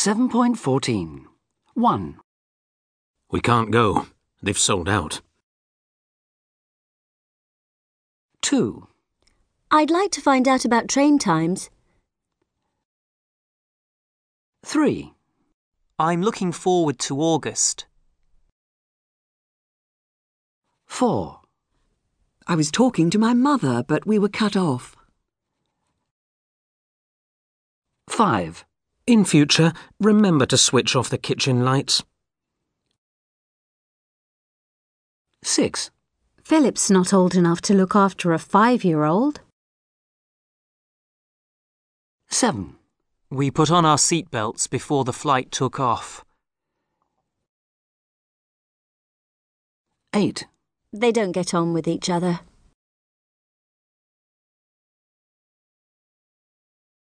7.14. 1. We can't go. They've sold out. 2. I'd like to find out about train times. 3. I'm looking forward to August. 4. I was talking to my mother, but we were cut off. 5. In future, remember to switch off the kitchen lights. 6. Philip's not old enough to look after a 5-year-old. 7. We put on our seatbelts before the flight took off. 8. They don't get on with each other.